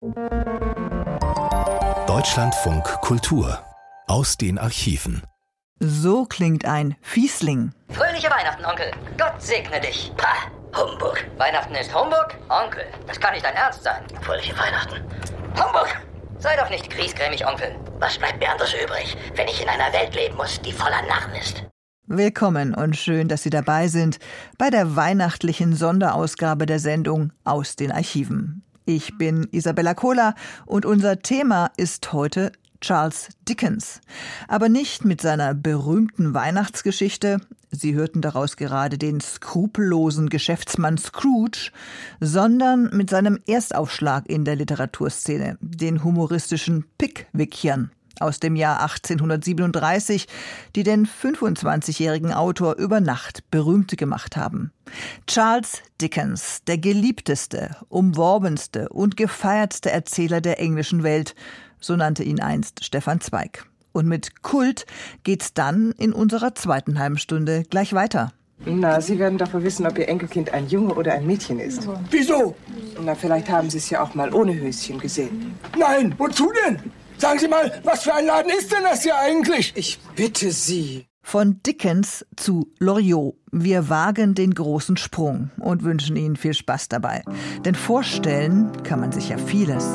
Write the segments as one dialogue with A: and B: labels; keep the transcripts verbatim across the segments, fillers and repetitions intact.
A: Deutschlandfunk Kultur aus den Archiven.
B: So klingt ein Fiesling.
C: Fröhliche Weihnachten, Onkel. Gott segne dich. Pah, Humbug. Weihnachten ist Humbug? Onkel, das kann nicht dein Ernst sein. Fröhliche Weihnachten. Humbug! Sei doch nicht griesgrämig, Onkel. Was bleibt mir anderes übrig, wenn ich in einer Welt leben muss, die voller Narren ist?
B: Willkommen und schön, dass Sie dabei sind bei der weihnachtlichen Sonderausgabe der Sendung Aus den Archiven. Ich bin Isabella Kohler und unser Thema ist heute Charles Dickens. Aber nicht mit seiner berühmten Weihnachtsgeschichte, Sie hörten daraus gerade den skrupellosen Geschäftsmann Scrooge, sondern mit seinem Erstaufschlag in der Literaturszene, den humoristischen Pickwickern aus dem Jahr achtzehnhundertsiebenunddreißig, die den fünfundzwanzigjährigen Autor über Nacht berühmt gemacht haben. Charles Dickens, der geliebteste, umworbenste und gefeiertste Erzähler der englischen Welt, so nannte ihn einst Stefan Zweig. Und mit Kult geht's dann in unserer zweiten halben Stunde gleich weiter.
D: Na, Sie werden doch wohl wissen, ob Ihr Enkelkind ein Junge oder ein Mädchen ist.
E: Wieso?
D: Na, vielleicht haben Sie es ja auch mal ohne Höschen gesehen.
E: Nein, wozu denn? Sagen Sie mal, was für ein Laden ist denn das hier eigentlich?
D: Ich bitte Sie.
B: Von Dickens zu Loriot. Wir wagen den großen Sprung und wünschen Ihnen viel Spaß dabei. Denn vorstellen kann man sich ja vieles.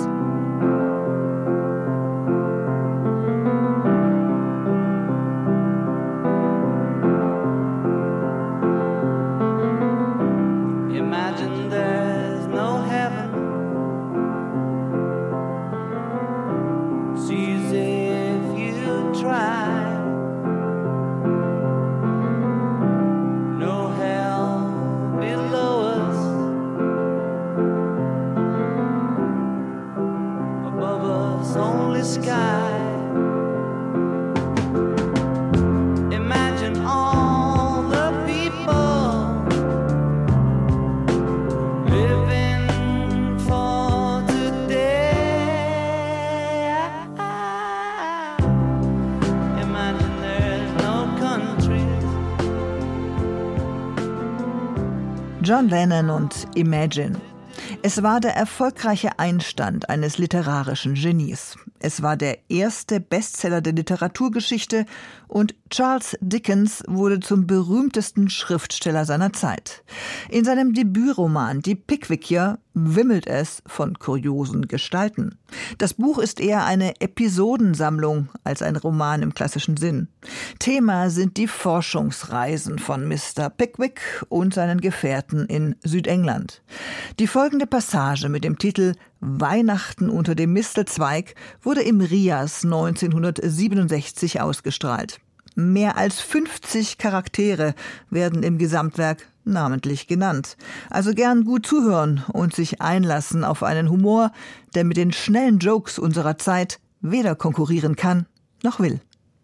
B: John Lennon und Imagine. Es war der erfolgreiche Einstand eines literarischen Genies. Es war der erste Bestseller der Literaturgeschichte und Charles Dickens wurde zum berühmtesten Schriftsteller seiner Zeit. In seinem Debütroman Die Pickwicker wimmelt es von kuriosen Gestalten. Das Buch ist eher eine Episodensammlung als ein Roman im klassischen Sinn. Thema sind die Forschungsreisen von Mister Pickwick und seinen Gefährten in Südengland. Die folgende Passage mit dem Titel Weihnachten unter dem Mistelzweig wurde im Rias neunzehnhundertsiebenundsechzig ausgestrahlt. Mehr als fünfzig Charaktere werden im Gesamtwerk namentlich genannt. Also gern gut zuhören und sich einlassen auf einen Humor, der mit den schnellen Jokes unserer Zeit weder konkurrieren kann noch will.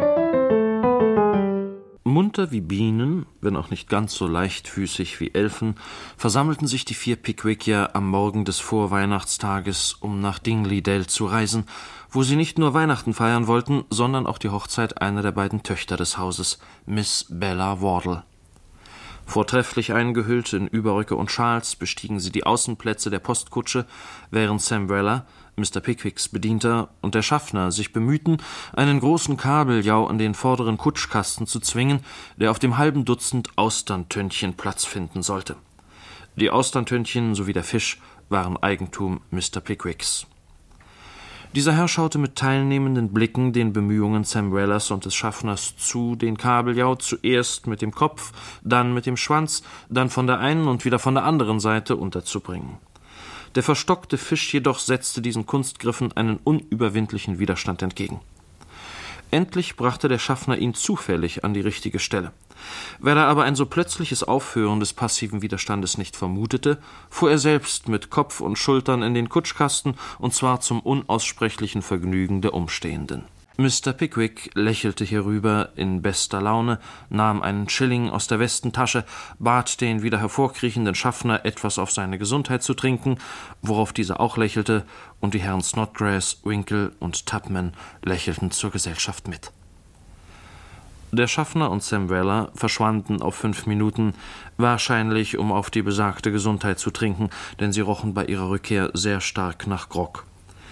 F: Munter wie Bienen, wenn auch nicht ganz so leichtfüßig wie Elfen, versammelten sich die vier Pickwicker am Morgen des Vorweihnachtstages, um nach Dingley Dell zu reisen, wo sie nicht nur Weihnachten feiern wollten, sondern auch die Hochzeit einer der beiden Töchter des Hauses, Miss Bella Wardle. Vortrefflich eingehüllt in Überröcke und Schals bestiegen sie die Außenplätze der Postkutsche, während Sam Weller, Mister Pickwicks Bedienter, und der Schaffner sich bemühten, einen großen Kabeljau an den vorderen Kutschkasten zu zwingen, der auf dem halben Dutzend Austerntönnchen Platz finden sollte. Die Austerntönnchen sowie der Fisch waren Eigentum Mister Pickwicks. Dieser Herr schaute mit teilnehmenden Blicken den Bemühungen Sam Wellers und des Schaffners zu, den Kabeljau zuerst mit dem Kopf, dann mit dem Schwanz, dann von der einen und wieder von der anderen Seite unterzubringen. Der verstockte Fisch jedoch setzte diesen Kunstgriffen einen unüberwindlichen Widerstand entgegen. Endlich brachte der Schaffner ihn zufällig an die richtige Stelle. Weil er aber ein so plötzliches Aufhören des passiven Widerstandes nicht vermutete, fuhr er selbst mit Kopf und Schultern in den Kutschkasten, und zwar zum unaussprechlichen Vergnügen der Umstehenden. Mister Pickwick lächelte hierüber in bester Laune, nahm einen Schilling aus der Westentasche, bat den wieder hervorkriechenden Schaffner, etwas auf seine Gesundheit zu trinken, worauf dieser auch lächelte, und die Herren Snodgrass, Winkle und Tupman lächelten zur Gesellschaft mit. Der Schaffner und Sam Weller verschwanden auf fünf Minuten, wahrscheinlich um auf die besagte Gesundheit zu trinken, denn sie rochen bei ihrer Rückkehr sehr stark nach Grog.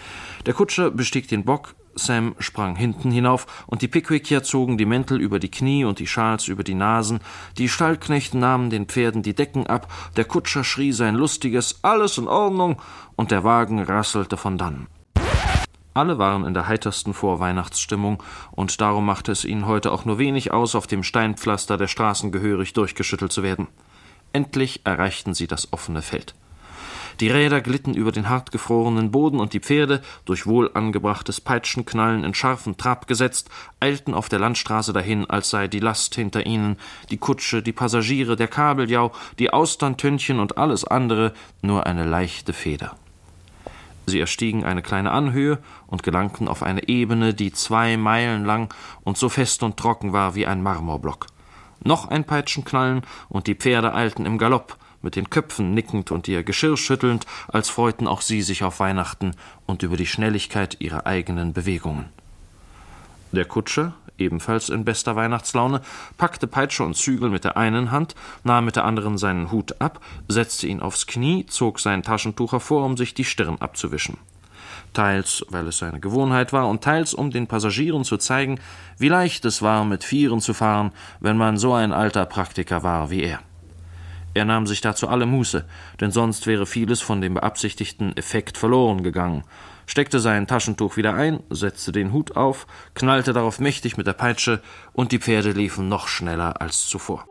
F: Der Kutscher bestieg den Bock, Sam sprang hinten hinauf, und die Pickwickier zogen die Mäntel über die Knie und die Schals über die Nasen, die Stallknechte nahmen den Pferden die Decken ab, der Kutscher schrie sein lustiges »Alles in Ordnung«, und der Wagen rasselte von dannen. Alle waren in der heitersten Vorweihnachtsstimmung, und darum machte es ihnen heute auch nur wenig aus, auf dem Steinpflaster der Straßen gehörig durchgeschüttelt zu werden. Endlich erreichten sie das offene Feld. Die Räder glitten über den hartgefrorenen Boden, und die Pferde, durch wohl angebrachtes Peitschenknallen in scharfen Trab gesetzt, eilten auf der Landstraße dahin, als sei die Last hinter ihnen, die Kutsche, die Passagiere, der Kabeljau, die Austerntönchen und alles andere nur eine leichte Feder. Sie erstiegen eine kleine Anhöhe und gelangten auf eine Ebene, die zwei Meilen lang und so fest und trocken war wie ein Marmorblock. Noch ein Peitschenknallen, und die Pferde eilten im Galopp, mit den Köpfen nickend und ihr Geschirr schüttelnd, als freuten auch sie sich auf Weihnachten und über die Schnelligkeit ihrer eigenen Bewegungen. Der Kutscher, ebenfalls in bester Weihnachtslaune, packte Peitsche und Zügel mit der einen Hand, nahm mit der anderen seinen Hut ab, setzte ihn aufs Knie, zog sein Taschentuch hervor, um sich die Stirn abzuwischen. Teils, weil es seine Gewohnheit war, und teils, um den Passagieren zu zeigen, wie leicht es war, mit Vieren zu fahren, wenn man so ein alter Praktiker war wie er. Er nahm sich dazu alle Muße, denn sonst wäre vieles von dem beabsichtigten Effekt verloren gegangen, steckte sein Taschentuch wieder ein, setzte den Hut auf, knallte darauf mächtig mit der Peitsche, und die Pferde liefen noch schneller als zuvor.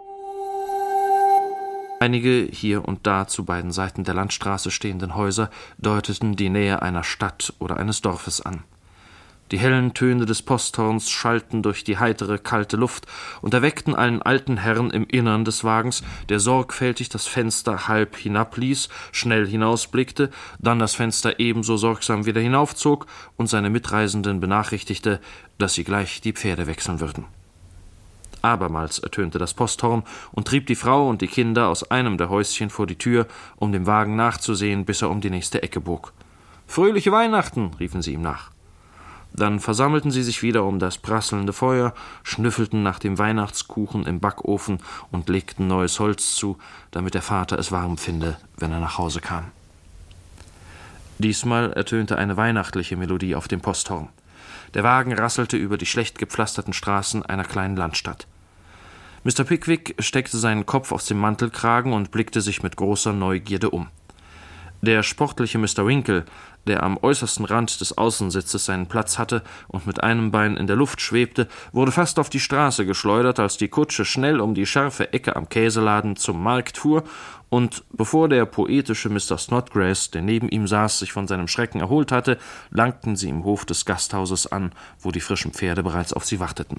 F: Einige hier und da zu beiden Seiten der Landstraße stehenden Häuser deuteten die Nähe einer Stadt oder eines Dorfes an. Die hellen Töne des Posthorns schallten durch die heitere, kalte Luft und erweckten einen alten Herrn im Innern des Wagens, der sorgfältig das Fenster halb hinabließ, schnell hinausblickte, dann das Fenster ebenso sorgsam wieder hinaufzog und seine Mitreisenden benachrichtigte, dass sie gleich die Pferde wechseln würden. Abermals ertönte das Posthorn und trieb die Frau und die Kinder aus einem der Häuschen vor die Tür, um dem Wagen nachzusehen, bis er um die nächste Ecke bog. »Fröhliche Weihnachten«, riefen sie ihm nach. Dann versammelten sie sich wieder um das prasselnde Feuer, schnüffelten nach dem Weihnachtskuchen im Backofen und legten neues Holz zu, damit der Vater es warm finde, wenn er nach Hause kam. Diesmal ertönte eine weihnachtliche Melodie auf dem Posthorn. Der Wagen rasselte über die schlecht gepflasterten Straßen einer kleinen Landstadt. Mister Pickwick steckte seinen Kopf aus dem Mantelkragen und blickte sich mit großer Neugierde um. Der sportliche Mister Winkle, der am äußersten Rand des Außensitzes seinen Platz hatte und mit einem Bein in der Luft schwebte, wurde fast auf die Straße geschleudert, als die Kutsche schnell um die scharfe Ecke am Käseladen zum Markt fuhr, und bevor der poetische Mister Snodgrass, der neben ihm saß, sich von seinem Schrecken erholt hatte, langten sie im Hof des Gasthauses an, wo die frischen Pferde bereits auf sie warteten.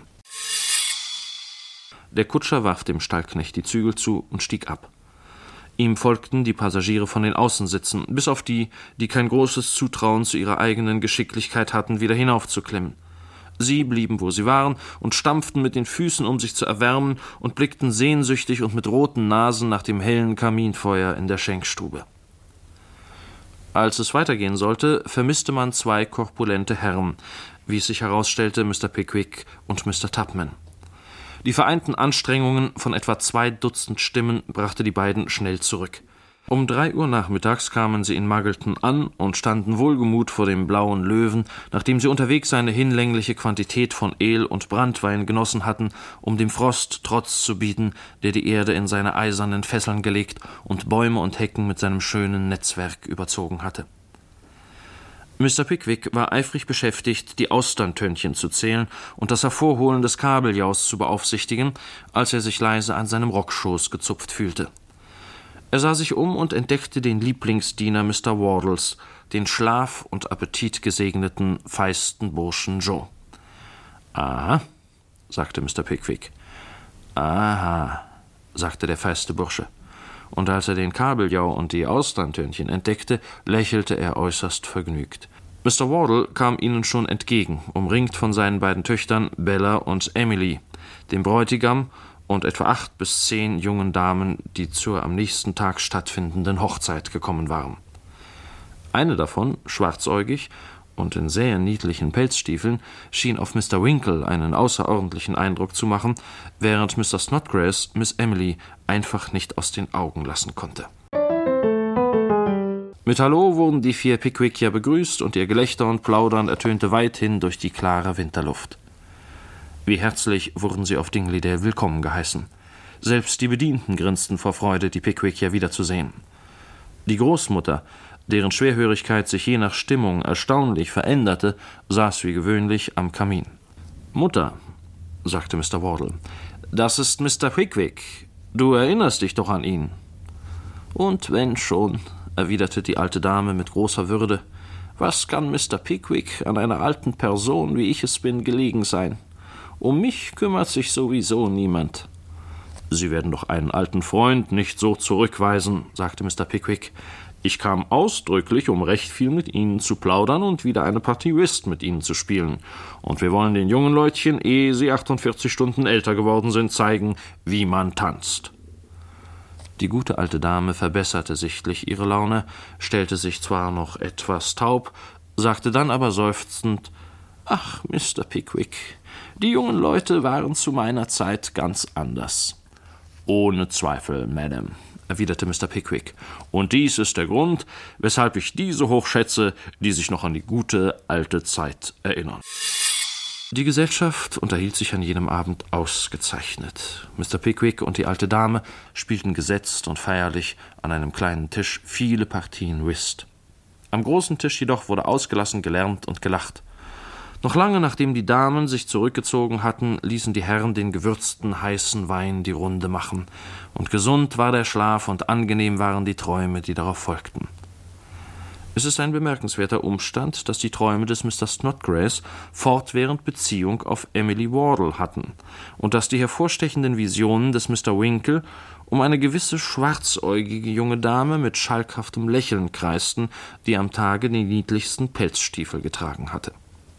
F: Der Kutscher warf dem Stallknecht die Zügel zu und stieg ab. Ihm folgten die Passagiere von den Außensitzen, bis auf die, die kein großes Zutrauen zu ihrer eigenen Geschicklichkeit hatten, wieder hinaufzuklimmen. Sie blieben, wo sie waren, und stampften mit den Füßen, um sich zu erwärmen, und blickten sehnsüchtig und mit roten Nasen nach dem hellen Kaminfeuer in der Schenkstube. Als es weitergehen sollte, vermisste man zwei korpulente Herren, wie es sich herausstellte, Mister Pickwick und Mister Tupman. Die vereinten Anstrengungen von etwa zwei Dutzend Stimmen brachte die beiden schnell zurück. Um drei Uhr nachmittags kamen sie in Muggleton an und standen wohlgemut vor dem Blauen Löwen, nachdem sie unterwegs eine hinlängliche Quantität von Ale und Branntwein genossen hatten, um dem Frost Trotz zu bieten, der die Erde in seine eisernen Fesseln gelegt und Bäume und Hecken mit seinem schönen Netzwerk überzogen hatte. Mister Pickwick war eifrig beschäftigt, die Austerntönchen zu zählen und das Hervorholen des Kabeljaus zu beaufsichtigen, als er sich leise an seinem Rockschoß gezupft fühlte. Er sah sich um und entdeckte den Lieblingsdiener Mister Wardles, den Schlaf- und Appetit gesegneten, feisten Burschen Joe. »Aha«, sagte Mister Pickwick. »Aha«, sagte der feiste Bursche. Und als er den Kabeljau und die Austerntönchen entdeckte, lächelte er äußerst vergnügt. Mister Wardle kam ihnen schon entgegen, umringt von seinen beiden Töchtern Bella und Emily, dem Bräutigam und etwa acht bis zehn jungen Damen, die zur am nächsten Tag stattfindenden Hochzeit gekommen waren. Eine davon, schwarzäugig und in sehr niedlichen Pelzstiefeln, schien auf Mister Winkle einen außerordentlichen Eindruck zu machen, während Mister Snodgrass Miss Emily einfach nicht aus den Augen lassen konnte. Mit Hallo wurden die vier Pickwickier begrüßt und ihr Gelächter und Plaudern ertönte weithin durch die klare Winterluft. Wie herzlich wurden sie auf Dingley-Dale willkommen geheißen. Selbst die Bedienten grinsten vor Freude, die Pickwickier wiederzusehen. Die Großmutter, deren Schwerhörigkeit sich je nach Stimmung erstaunlich veränderte, saß wie gewöhnlich am Kamin. »Mutter«, sagte Mister Wardle, »das ist Mister Pickwick. Du erinnerst dich doch an ihn.« »Und wenn schon«, erwiderte die alte Dame mit großer Würde, »was kann Mister Pickwick an einer alten Person, wie ich es bin, gelegen sein? Um mich kümmert sich sowieso niemand.« »Sie werden doch einen alten Freund nicht so zurückweisen«, sagte Mister Pickwick. »Ich kam ausdrücklich, um recht viel mit Ihnen zu plaudern und wieder eine Partie Whist mit Ihnen zu spielen. Und wir wollen den jungen Leutchen, ehe sie achtundvierzig Stunden älter geworden sind, zeigen, wie man tanzt.« Die gute alte Dame verbesserte sichtlich ihre Laune, stellte sich zwar noch etwas taub, sagte dann aber seufzend, »Ach, Mister Pickwick, die jungen Leute waren zu meiner Zeit ganz anders.« »Ohne Zweifel, Madame«, erwiderte Mister Pickwick, »und dies ist der Grund, weshalb ich diese hochschätze, die sich noch an die gute alte Zeit erinnern.« Die Gesellschaft unterhielt sich an jenem Abend ausgezeichnet. Mister Pickwick und die alte Dame spielten gesetzt und feierlich an einem kleinen Tisch viele Partien Whist. Am großen Tisch jedoch wurde ausgelassen gelärmt und gelacht. Noch lange nachdem die Damen sich zurückgezogen hatten, ließen die Herren den gewürzten, heißen Wein die Runde machen, und gesund war der Schlaf und angenehm waren die Träume, die darauf folgten. Es ist ein bemerkenswerter Umstand, dass die Träume des Mister Snodgrass fortwährend Beziehung auf Emily Wardle hatten und dass die hervorstechenden Visionen des Mister Winkle um eine gewisse schwarzäugige junge Dame mit schalkhaftem Lächeln kreisten, die am Tage die niedlichsten Pelzstiefel getragen hatte.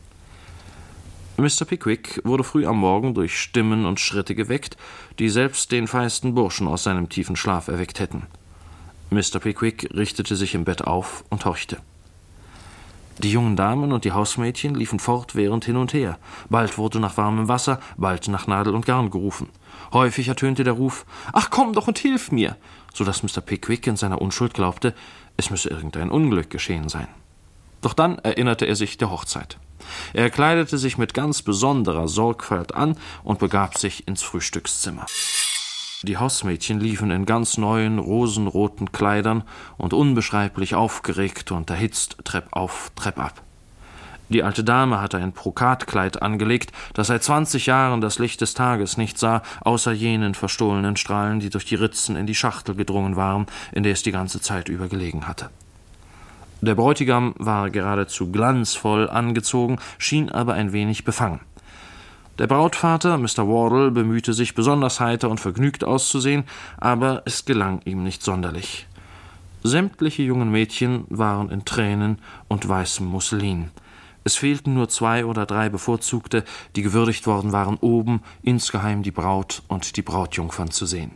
F: Mister Pickwick wurde früh am Morgen durch Stimmen und Schritte geweckt, die selbst den feisten Burschen aus seinem tiefen Schlaf erweckt hätten. Mister Pickwick richtete sich im Bett auf und horchte. Die jungen Damen und die Hausmädchen liefen fortwährend hin und her. Bald wurde nach warmem Wasser, bald nach Nadel und Garn gerufen. Häufig ertönte der Ruf, »Ach, komm doch und hilf mir«, so dass Mister Pickwick in seiner Unschuld glaubte, es müsse irgendein Unglück geschehen sein. Doch dann erinnerte er sich der Hochzeit. Er kleidete sich mit ganz besonderer Sorgfalt an und begab sich ins Frühstückszimmer. Die Hausmädchen liefen in ganz neuen, rosenroten Kleidern und unbeschreiblich aufgeregt und erhitzt treppauf, treppab. Die alte Dame hatte ein Brokatkleid angelegt, das seit zwanzig Jahren das Licht des Tages nicht sah, außer jenen verstohlenen Strahlen, die durch die Ritzen in die Schachtel gedrungen waren, in der es die ganze Zeit über gelegen hatte. Der Bräutigam war geradezu glanzvoll angezogen, schien aber ein wenig befangen. Der Brautvater, Mister Wardle, bemühte sich, besonders heiter und vergnügt auszusehen, aber es gelang ihm nicht sonderlich. Sämtliche jungen Mädchen waren in Tränen und weißem Musselin. Es fehlten nur zwei oder drei Bevorzugte, die gewürdigt worden waren, oben insgeheim die Braut und die Brautjungfern zu sehen.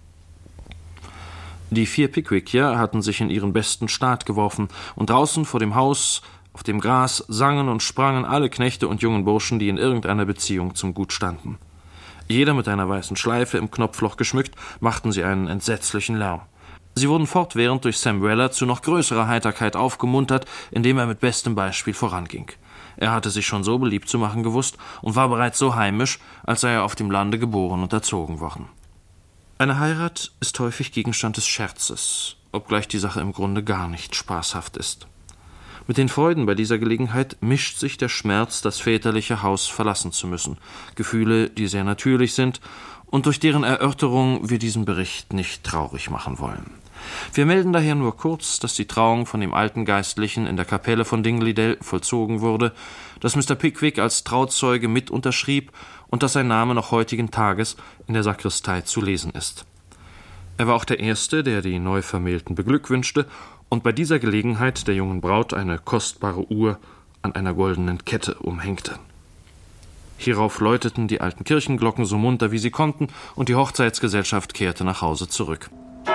F: Die vier Pickwickier hatten sich in ihren besten Staat geworfen, und draußen vor dem Haus, auf dem Gras, sangen und sprangen alle Knechte und jungen Burschen, die in irgendeiner Beziehung zum Gut standen. Jeder mit einer weißen Schleife im Knopfloch geschmückt, machten sie einen entsetzlichen Lärm. Sie wurden fortwährend durch Sam Weller zu noch größerer Heiterkeit aufgemuntert, indem er mit bestem Beispiel voranging. Er hatte sich schon so beliebt zu machen gewusst und war bereits so heimisch, als sei er auf dem Lande geboren und erzogen worden. Eine Heirat ist häufig Gegenstand des Scherzes, obgleich die Sache im Grunde gar nicht spaßhaft ist. Mit den Freuden bei dieser Gelegenheit mischt sich der Schmerz, das väterliche Haus verlassen zu müssen, Gefühle, die sehr natürlich sind und durch deren Erörterung wir diesen Bericht nicht traurig machen wollen. Wir melden daher nur kurz, dass die Trauung von dem alten Geistlichen in der Kapelle von Dingley-Dale vollzogen wurde, dass Mister Pickwick als Trauzeuge mit unterschrieb und dass sein Name noch heutigen Tages in der Sakristei zu lesen ist. Er war auch der Erste, der die Neuvermählten beglückwünschte und bei dieser Gelegenheit der jungen Braut eine kostbare Uhr an einer goldenen Kette umhängte. Hierauf läuteten die alten Kirchenglocken so munter wie sie konnten, und die Hochzeitsgesellschaft kehrte nach Hause zurück.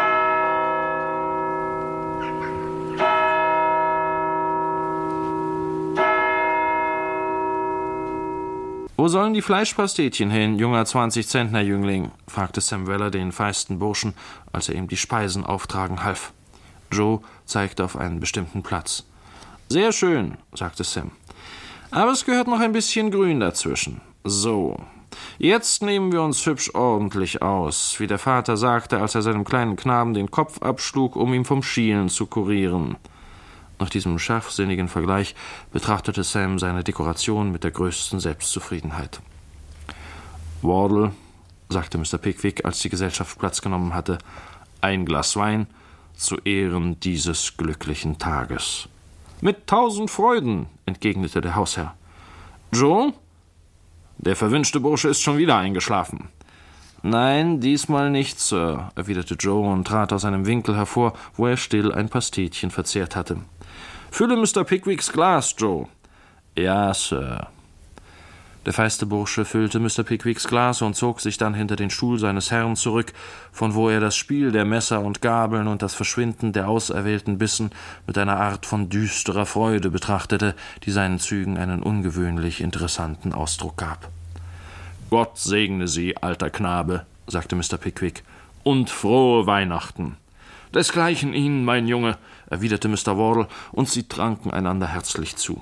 F: »Wo sollen die Fleischpastetchen hin, junger zwanzig-Zentner-Jüngling?« fragte Sam Weller den feisten Burschen, als er ihm die Speisen auftragen half. Joe zeigte auf einen bestimmten Platz. »Sehr schön«, sagte Sam. »Aber es gehört noch ein bisschen Grün dazwischen. So, jetzt nehmen wir uns hübsch ordentlich aus, wie der Vater sagte, als er seinem kleinen Knaben den Kopf abschlug, um ihn vom Schielen zu kurieren.« Nach diesem scharfsinnigen Vergleich betrachtete Sam seine Dekoration mit der größten Selbstzufriedenheit. »Wardle«, sagte Mister Pickwick, als die Gesellschaft Platz genommen hatte, »ein Glas Wein zu Ehren dieses glücklichen Tages.« »Mit tausend Freuden«, entgegnete der Hausherr. »Joe? Der verwünschte Bursche ist schon wieder eingeschlafen.« »Nein, diesmal nicht, Sir«, erwiderte Joe und trat aus einem Winkel hervor, wo er still ein Pastetchen verzehrt hatte. »Fülle Mister Pickwicks Glas, Joe.« »Ja, Sir.« Der feiste Bursche füllte Mister Pickwicks Glas und zog sich dann hinter den Stuhl seines Herrn zurück, von wo er das Spiel der Messer und Gabeln und das Verschwinden der auserwählten Bissen mit einer Art von düsterer Freude betrachtete, die seinen Zügen einen ungewöhnlich interessanten Ausdruck gab. »Gott segne Sie, alter Knabe«, sagte Mister Pickwick, »und frohe Weihnachten.« »Desgleichen Ihnen, mein Junge«, erwiderte Mister Wardle, und sie tranken einander herzlich zu.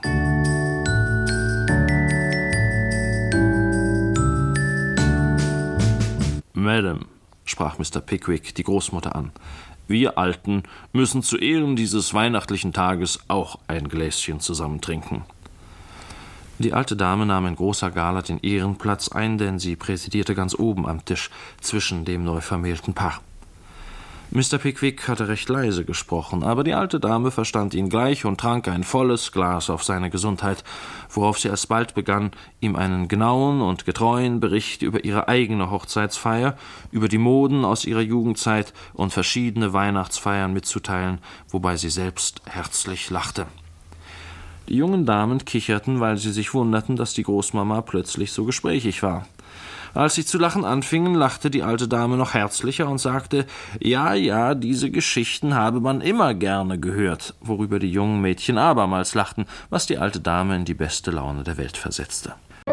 F: »Madam«, sprach Mister Pickwick die Großmutter an, »wir Alten müssen zu Ehren dieses weihnachtlichen Tages auch ein Gläschen zusammen trinken.« Die alte Dame nahm in großer Gala den Ehrenplatz ein, denn sie präsidierte ganz oben am Tisch zwischen dem neuvermählten Paar. Mister Pickwick hatte recht leise gesprochen, aber die alte Dame verstand ihn gleich und trank ein volles Glas auf seine Gesundheit, worauf sie alsbald begann, ihm einen genauen und getreuen Bericht über ihre eigene Hochzeitsfeier, über die Moden aus ihrer Jugendzeit und verschiedene Weihnachtsfeiern mitzuteilen, wobei sie selbst herzlich lachte. Die jungen Damen kicherten, weil sie sich wunderten, dass die Großmama plötzlich so gesprächig war. Als sie zu lachen anfingen, lachte die alte Dame noch herzlicher und sagte, ja, ja, diese Geschichten habe man immer gerne gehört, worüber die jungen Mädchen abermals lachten, was die alte Dame in die beste Laune der Welt versetzte.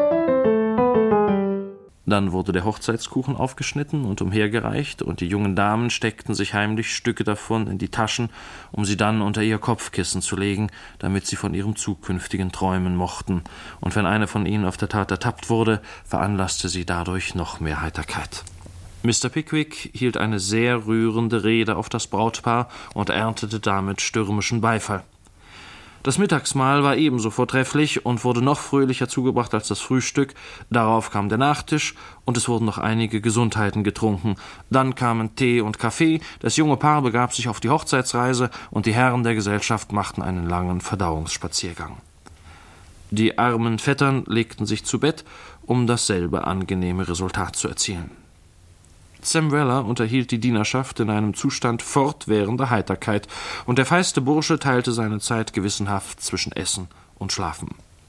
F: Dann wurde der Hochzeitskuchen aufgeschnitten und umhergereicht, und die jungen Damen steckten sich heimlich Stücke davon in die Taschen, um sie dann unter ihr Kopfkissen zu legen, damit sie von ihrem zukünftigen träumen mochten, und wenn eine von ihnen auf der Tat ertappt wurde, veranlasste sie dadurch noch mehr Heiterkeit. Mister Pickwick hielt eine sehr rührende Rede auf das Brautpaar und erntete damit stürmischen Beifall. Das Mittagsmahl war ebenso vortrefflich und wurde noch fröhlicher zugebracht als das Frühstück. Darauf kam der Nachtisch und es wurden noch einige Gesundheiten getrunken. Dann kamen Tee und Kaffee, das junge Paar begab sich auf die Hochzeitsreise und die Herren der Gesellschaft machten einen langen Verdauungsspaziergang. Die armen Vettern legten sich zu Bett, um dasselbe angenehme Resultat zu erzielen. Sam Weller unterhielt die Dienerschaft in einem Zustand fortwährender Heiterkeit, und der feiste Bursche teilte seine Zeit gewissenhaft zwischen Essen und Schlafen.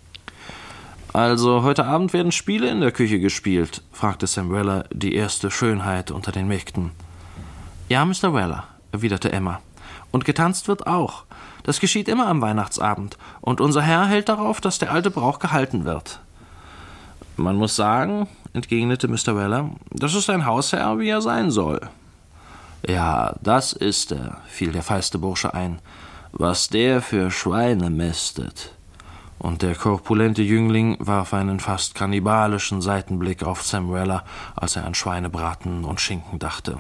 F: »Also, heute Abend werden Spiele in der Küche gespielt?« fragte Sam Weller, die erste Schönheit unter den Mägden. »Ja, Mister Weller«, erwiderte Emma, »und getanzt wird auch. Das geschieht immer am Weihnachtsabend, und unser Herr hält darauf, dass der alte Brauch gehalten wird.« »Man muss sagen«, entgegnete Mister Weller, »das ist ein Hausherr, wie er sein soll.« »Ja, das ist er«, fiel der feiste Bursche ein, »was der für Schweine mästet.« Und der korpulente Jüngling warf einen fast kannibalischen Seitenblick auf Sam Weller, als er an Schweinebraten und Schinken dachte.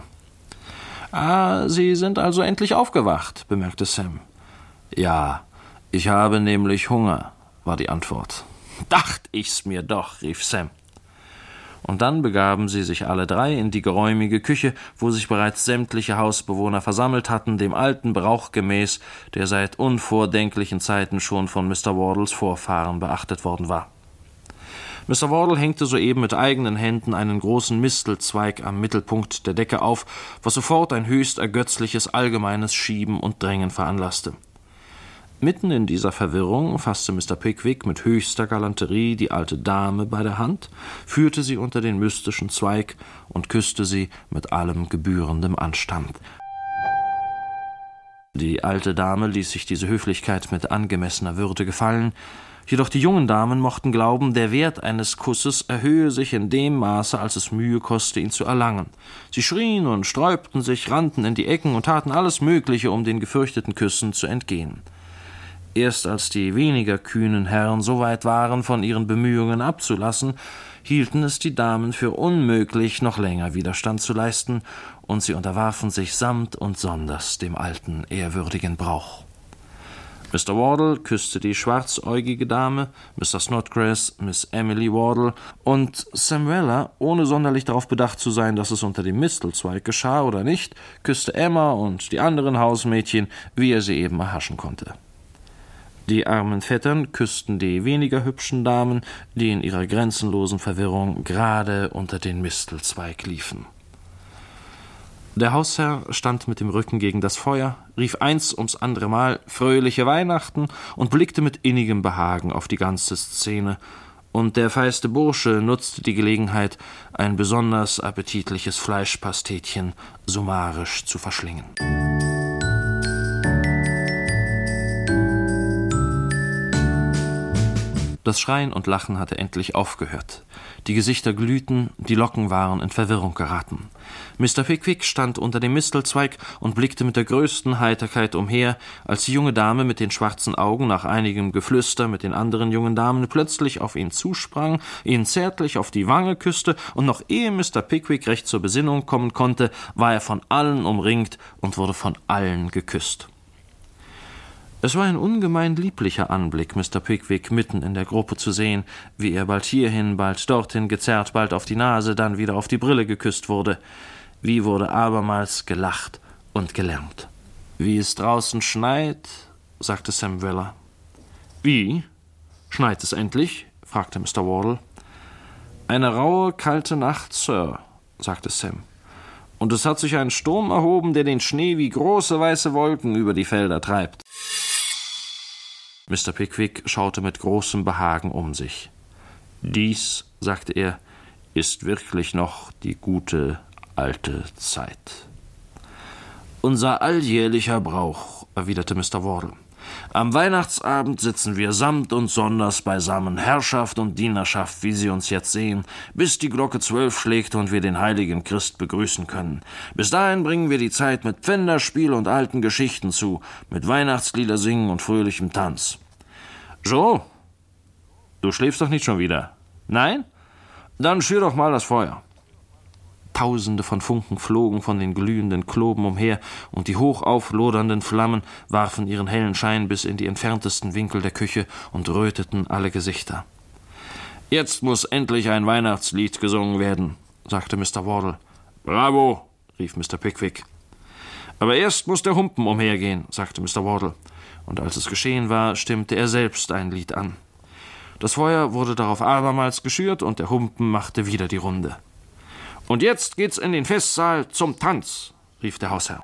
F: »Ah, Sie sind also endlich aufgewacht«, bemerkte Sam. »Ja, ich habe nämlich Hunger«, war die Antwort. »Dacht ich's mir doch«, rief Sam. Und dann begaben sie sich alle drei in die geräumige Küche, wo sich bereits sämtliche Hausbewohner versammelt hatten, dem alten Brauch gemäß, der seit unvordenklichen Zeiten schon von Mister Wardles Vorfahren beachtet worden war. Mister Wardle hängte soeben mit eigenen Händen einen großen Mistelzweig am Mittelpunkt der Decke auf, was sofort ein höchst ergötzliches allgemeines Schieben und Drängen veranlasste. Mitten in dieser Verwirrung fasste Mister Pickwick mit höchster Galanterie die alte Dame bei der Hand, führte sie unter den mystischen Zweig und küsste sie mit allem gebührendem Anstand. Die alte Dame ließ sich diese Höflichkeit mit angemessener Würde gefallen, Jedoch die jungen Damen mochten glauben, der Wert eines Kusses erhöhe sich in dem Maße, als es Mühe koste, ihn zu erlangen. Sie schrien und sträubten sich, rannten in die Ecken und taten alles Mögliche, um den gefürchteten Küssen zu entgehen. Erst als die weniger kühnen Herren so weit waren, von ihren Bemühungen abzulassen, hielten es die Damen für unmöglich, noch länger Widerstand zu leisten, und sie unterwarfen sich samt und sonders dem alten, ehrwürdigen Brauch. Mister Wardle küsste die schwarzäugige Dame, Mister Snodgrass, Miss Emily Wardle, und Sam Weller, ohne sonderlich darauf bedacht zu sein, dass es unter dem Mistelzweig geschah oder nicht, küsste Emma und die anderen Hausmädchen, wie er sie eben erhaschen konnte. Die armen Vettern küssten die weniger hübschen Damen, die in ihrer grenzenlosen Verwirrung gerade unter den Mistelzweig liefen. Der Hausherr stand mit dem Rücken gegen das Feuer, rief eins ums andere Mal »Fröhliche Weihnachten« und blickte mit innigem Behagen auf die ganze Szene, und der feiste Bursche nutzte die Gelegenheit, ein besonders appetitliches Fleischpastetchen summarisch zu verschlingen. Das Schreien und Lachen hatte endlich aufgehört. Die Gesichter glühten, die Locken waren in Verwirrung geraten. Mister Pickwick stand unter dem Mistelzweig und blickte mit der größten Heiterkeit umher, als die junge Dame mit den schwarzen Augen nach einigem Geflüster mit den anderen jungen Damen plötzlich auf ihn zusprang, ihn zärtlich auf die Wange küsste, und noch ehe Mister Pickwick recht zur Besinnung kommen konnte, war er von allen umringt und wurde von allen geküsst. Es war ein ungemein lieblicher Anblick, Mister Pickwick mitten in der Gruppe zu sehen, wie er bald hierhin, bald dorthin gezerrt, bald auf die Nase, dann wieder auf die Brille geküsst wurde. Wie wurde abermals gelacht und gelärmt. »Wie es draußen schneit«, sagte Sam Weller. »Wie? Schneit es endlich?« fragte Mister Wardle. »Eine raue, kalte Nacht, Sir«, sagte Sam. »Und es hat sich ein Sturm erhoben, der den Schnee wie große weiße Wolken über die Felder treibt.« Mister Pickwick schaute mit großem Behagen um sich. »Dies«, sagte er, »ist wirklich noch die gute alte Zeit.« »Unser alljährlicher Brauch«, erwiderte Mister Wardle. »Am Weihnachtsabend sitzen wir samt und sonders beisammen, Herrschaft und Dienerschaft, wie Sie uns jetzt sehen, bis die Glocke zwölf schlägt und wir den heiligen Christ begrüßen können. Bis dahin bringen wir die Zeit mit Pfänderspiel und alten Geschichten zu, mit Weihnachtslieder singen und fröhlichem Tanz.« »Joe, du schläfst doch nicht schon wieder? Nein? Dann schür doch mal das Feuer.« Tausende von Funken flogen von den glühenden Kloben umher, und die hoch auflodernden Flammen warfen ihren hellen Schein bis in die entferntesten Winkel der Küche und röteten alle Gesichter. »Jetzt muss endlich ein Weihnachtslied gesungen werden«, sagte Mister Wardle. »Bravo«, rief Mister Pickwick. »Aber erst muss der Humpen umhergehen«, sagte Mister Wardle, und als es geschehen war, stimmte er selbst ein Lied an. Das Feuer wurde darauf abermals geschürt, und der Humpen machte wieder die Runde. »Und jetzt geht's in den Festsaal zum Tanz«, rief der Hausherr.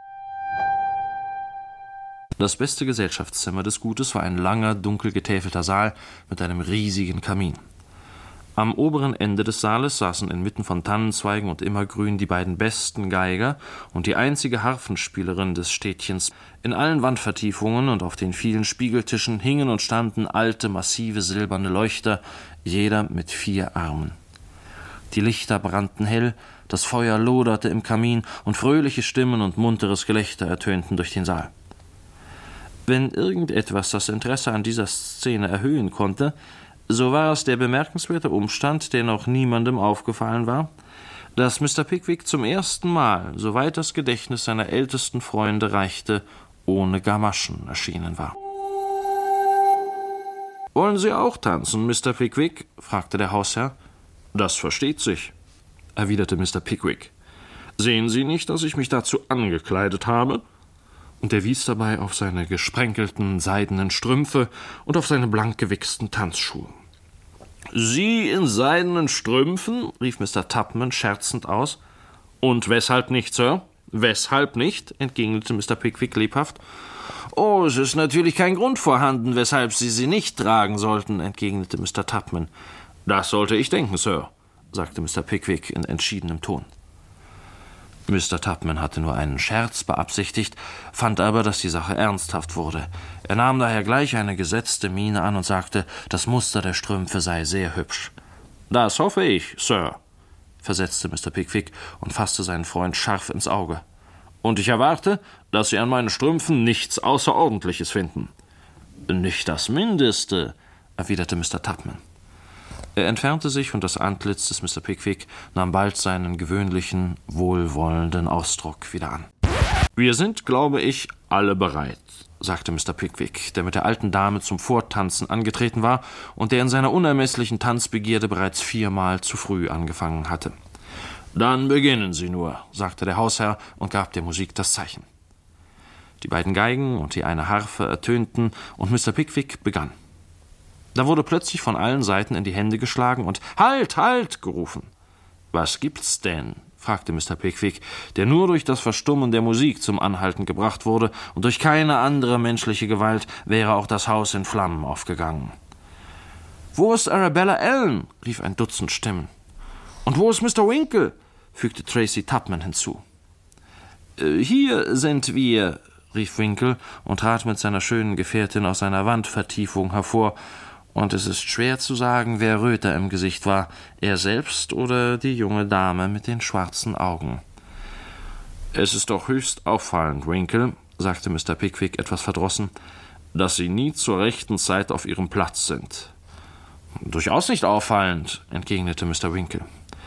F: Das beste Gesellschaftszimmer des Gutes war ein langer, dunkel getäfelter Saal mit einem riesigen Kamin. Am oberen Ende des Saales saßen inmitten von Tannenzweigen und Immergrün die beiden besten Geiger und die einzige Harfenspielerin des Städtchens. In allen Wandvertiefungen und auf den vielen Spiegeltischen hingen und standen alte, massive, silberne Leuchter, jeder mit vier Armen. Die Lichter brannten hell, das Feuer loderte im Kamin, und fröhliche Stimmen und munteres Gelächter ertönten durch den Saal. Wenn irgendetwas das Interesse an dieser Szene erhöhen konnte, so war es der bemerkenswerte Umstand, der noch niemandem aufgefallen war, dass Mister Pickwick zum ersten Mal, soweit das Gedächtnis seiner ältesten Freunde reichte, ohne Gamaschen erschienen war. »Wollen Sie auch tanzen, Mister Pickwick?« fragte der Hausherr. »Das versteht sich«, erwiderte Mister Pickwick. »Sehen Sie nicht, dass ich mich dazu angekleidet habe?« Und er wies dabei auf seine gesprenkelten seidenen Strümpfe und auf seine blank gewichsten Tanzschuhe. »Sie in seidenen Strümpfen?« rief Mister Tupman scherzend aus. »Und weshalb nicht, Sir? Weshalb nicht?« entgegnete Mister Pickwick lebhaft. »Oh, es ist natürlich kein Grund vorhanden, weshalb Sie sie nicht tragen sollten«, entgegnete Mister Tupman. »Das sollte ich denken, Sir«, sagte Mister Pickwick in entschiedenem Ton. Mister Tupman hatte nur einen Scherz beabsichtigt, fand aber, dass die Sache ernsthaft wurde. Er nahm daher gleich eine gesetzte Miene an und sagte, das Muster der Strümpfe sei sehr hübsch. »Das hoffe ich, Sir«, versetzte Mister Pickwick und fasste seinen Freund scharf ins Auge. »Und ich erwarte, dass Sie an meinen Strümpfen nichts Außerordentliches finden.« »Nicht das Mindeste«, erwiderte Mister Tupman. Er entfernte sich, und das Antlitz des Mister Pickwick nahm bald seinen gewöhnlichen, wohlwollenden Ausdruck wieder an. »Wir sind, glaube ich, alle bereit«, sagte Mister Pickwick, der mit der alten Dame zum Vortanzen angetreten war und der in seiner unermesslichen Tanzbegierde bereits viermal zu früh angefangen hatte. »Dann beginnen Sie nur«, sagte der Hausherr und gab der Musik das Zeichen. Die beiden Geigen und die eine Harfe ertönten, und Mister Pickwick begann. Da wurde plötzlich von allen Seiten in die Hände geschlagen und »Halt, halt!« gerufen. »Was gibt's denn?« fragte Mister Pickwick, der nur durch das Verstummen der Musik zum Anhalten gebracht wurde, und durch keine andere menschliche Gewalt wäre auch das Haus in Flammen aufgegangen. »Wo ist Arabella Allen?« rief ein Dutzend Stimmen. »Und wo ist Mister Winkle?« fügte Tracy Tupman hinzu. Äh, »Hier sind wir«, rief Winkle und trat mit seiner schönen Gefährtin aus einer Wandvertiefung hervor, und es ist schwer zu sagen, wer röter im Gesicht war, er selbst oder die junge Dame mit den schwarzen Augen. »Es ist doch höchst auffallend, Winkle«, sagte Mister Pickwick etwas verdrossen, »dass Sie nie zur rechten Zeit auf Ihrem Platz sind.« »Durchaus nicht auffallend«, entgegnete Mister Winkle.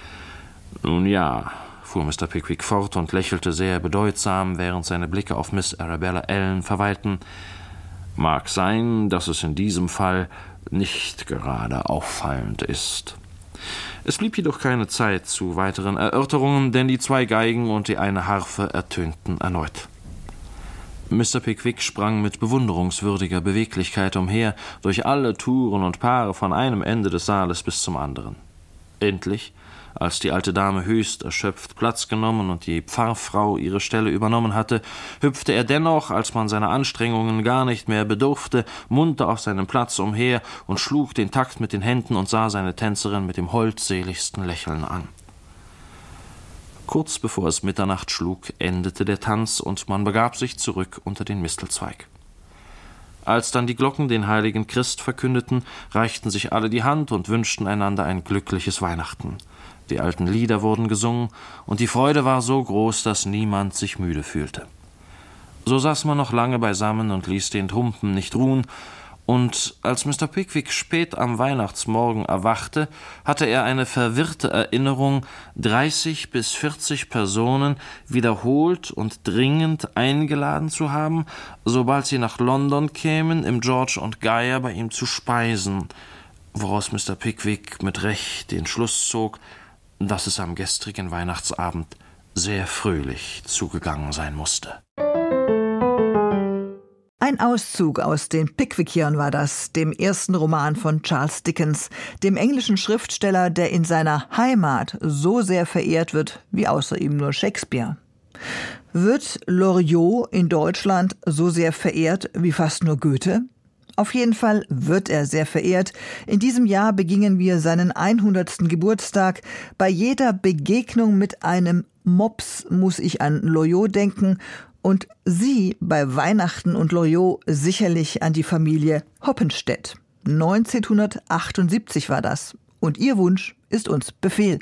F: »Nun ja«, fuhr Mister Pickwick fort und lächelte sehr bedeutsam, während seine Blicke auf Miss Arabella Allen verweilten, »mag sein, dass es in diesem Fall nicht gerade auffallend ist.« Es blieb jedoch keine Zeit zu weiteren Erörterungen, denn die zwei Geigen und die eine Harfe ertönten erneut. Mister Pickwick sprang mit bewunderungswürdiger Beweglichkeit umher, durch alle Touren und Paare von einem Ende des Saales bis zum anderen. Endlich, als die alte Dame höchst erschöpft Platz genommen und die Pfarrfrau ihre Stelle übernommen hatte, hüpfte er dennoch, als man seiner Anstrengungen gar nicht mehr bedurfte, munter auf seinem Platz umher und schlug den Takt mit den Händen und sah seine Tänzerin mit dem holdseligsten Lächeln an. Kurz bevor es Mitternacht schlug, endete der Tanz, und man begab sich zurück unter den Mistelzweig. Als dann die Glocken den heiligen Christ verkündeten, reichten sich alle die Hand und wünschten einander ein glückliches Weihnachten. Die alten Lieder wurden gesungen, und die Freude war so groß, dass niemand sich müde fühlte. So saß man noch lange beisammen und ließ den Humpen nicht ruhen, und als Mister Pickwick spät am Weihnachtsmorgen erwachte, hatte er eine verwirrte Erinnerung, dreißig bis vierzig Personen wiederholt und dringend eingeladen zu haben, sobald sie nach London kämen, im George und Geyer bei ihm zu speisen, woraus Mister Pickwick mit Recht den Schluss zog, dass es am gestrigen Weihnachtsabend sehr fröhlich zugegangen sein musste.
B: Ein Auszug aus den Pickwickiern war das, dem ersten Roman von Charles Dickens, dem englischen Schriftsteller, der in seiner Heimat so sehr verehrt wird wie außer ihm nur Shakespeare. Wird Loriot in Deutschland so sehr verehrt wie fast nur Goethe? Auf jeden Fall wird er sehr verehrt. In diesem Jahr begingen wir seinen hundertsten Geburtstag. Bei jeder Begegnung mit einem Mops muss ich an Loriot denken und Sie bei Weihnachten und Loriot sicherlich an die Familie Hoppenstedt. neunzehnhundertachtundsiebzig war das. Und Ihr Wunsch ist uns Befehl.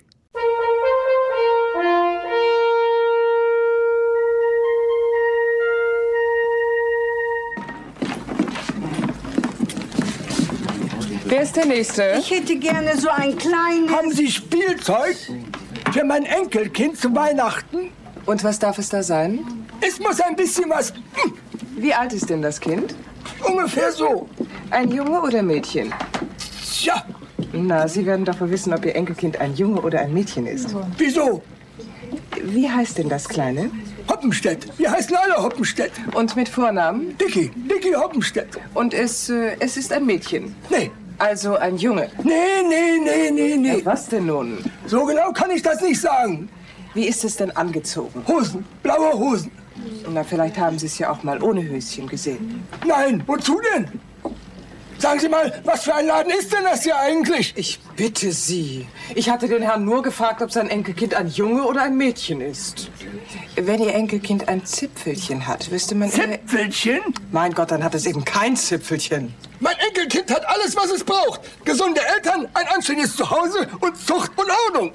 D: Wer ist der Nächste?
G: Ich hätte gerne so ein kleines...
E: Haben Sie Spielzeug für mein Enkelkind zu Weihnachten?
D: Und was darf es da sein?
E: Es muss ein bisschen was...
D: Wie alt ist denn das Kind?
E: Ungefähr so.
D: Ein Junge oder Mädchen?
E: Tja.
D: Na, Sie werden doch wohl wissen, ob Ihr Enkelkind ein Junge oder ein Mädchen ist.
E: Wieso?
D: Wie heißt denn das Kleine?
E: Hoppenstedt. Wir heißen alle Hoppenstedt.
D: Und mit Vornamen?
E: Dicky. Dicky Hoppenstedt.
D: Und es, äh, es ist ein Mädchen?
E: Nee.
D: Also ein Junge?
E: Nee, nee, nee, nee, nee.
D: Ja, was denn nun?
E: So genau kann ich das nicht sagen.
D: Wie ist es denn angezogen?
E: Hosen. Blaue Hosen.
D: Na, vielleicht haben Sie es ja auch mal ohne Höschen gesehen.
E: Nein, wozu denn? Sagen Sie mal, was für ein Laden ist denn das hier eigentlich?
D: Ich bitte Sie. Ich hatte den Herrn nur gefragt, ob sein Enkelkind ein Junge oder ein Mädchen ist. Wenn Ihr Enkelkind ein Zipfelchen hat, wüsste man...
E: Zipfelchen?
D: Mein Gott, dann hat es eben kein Zipfelchen.
E: Mein Enkelkind hat alles, was es braucht. Gesunde Eltern, ein anständiges Zuhause und Zucht und Ordnung.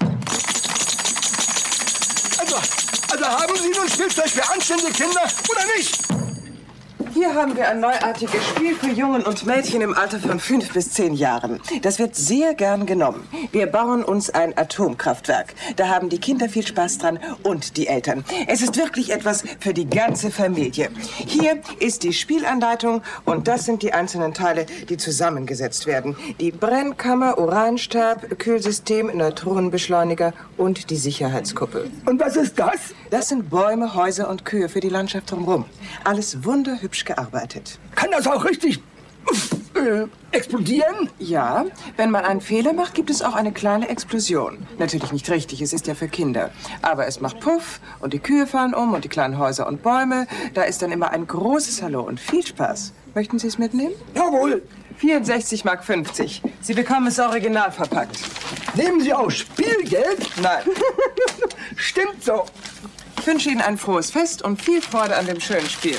E: Also, also haben Sie nun Spielzeug für anständige Kinder oder nicht?
D: Hier haben wir ein neuartiges Spiel für Jungen und Mädchen im Alter von fünf bis zehn Jahren. Das wird sehr gern genommen. Wir bauen uns ein Atomkraftwerk. Da haben die Kinder viel Spaß dran und die Eltern. Es ist wirklich etwas für die ganze Familie. Hier ist die Spielanleitung und das sind die einzelnen Teile, die zusammengesetzt werden. Die Brennkammer, Uranstab, Kühlsystem, Neutronenbeschleuniger und die Sicherheitskuppel.
E: Und was ist das?
D: Das sind Bäume, Häuser und Kühe für die Landschaft drumherum. Alles wunderhübsch gearbeitet.
E: Kann das auch richtig äh, explodieren?
D: Ja, wenn man einen Fehler macht, gibt es auch eine kleine Explosion. Natürlich nicht richtig, es ist ja für Kinder. Aber es macht Puff und die Kühe fallen um und die kleinen Häuser und Bäume. Da ist dann immer ein großes Hallo und viel Spaß. Möchten Sie es mitnehmen?
E: Jawohl.
D: vierundsechzig Mark fünfzig. Sie bekommen es original verpackt.
E: Nehmen Sie auch Spielgeld?
D: Nein.
E: Stimmt so.
D: Ich wünsche Ihnen ein frohes Fest und viel Freude an dem schönen Spiel.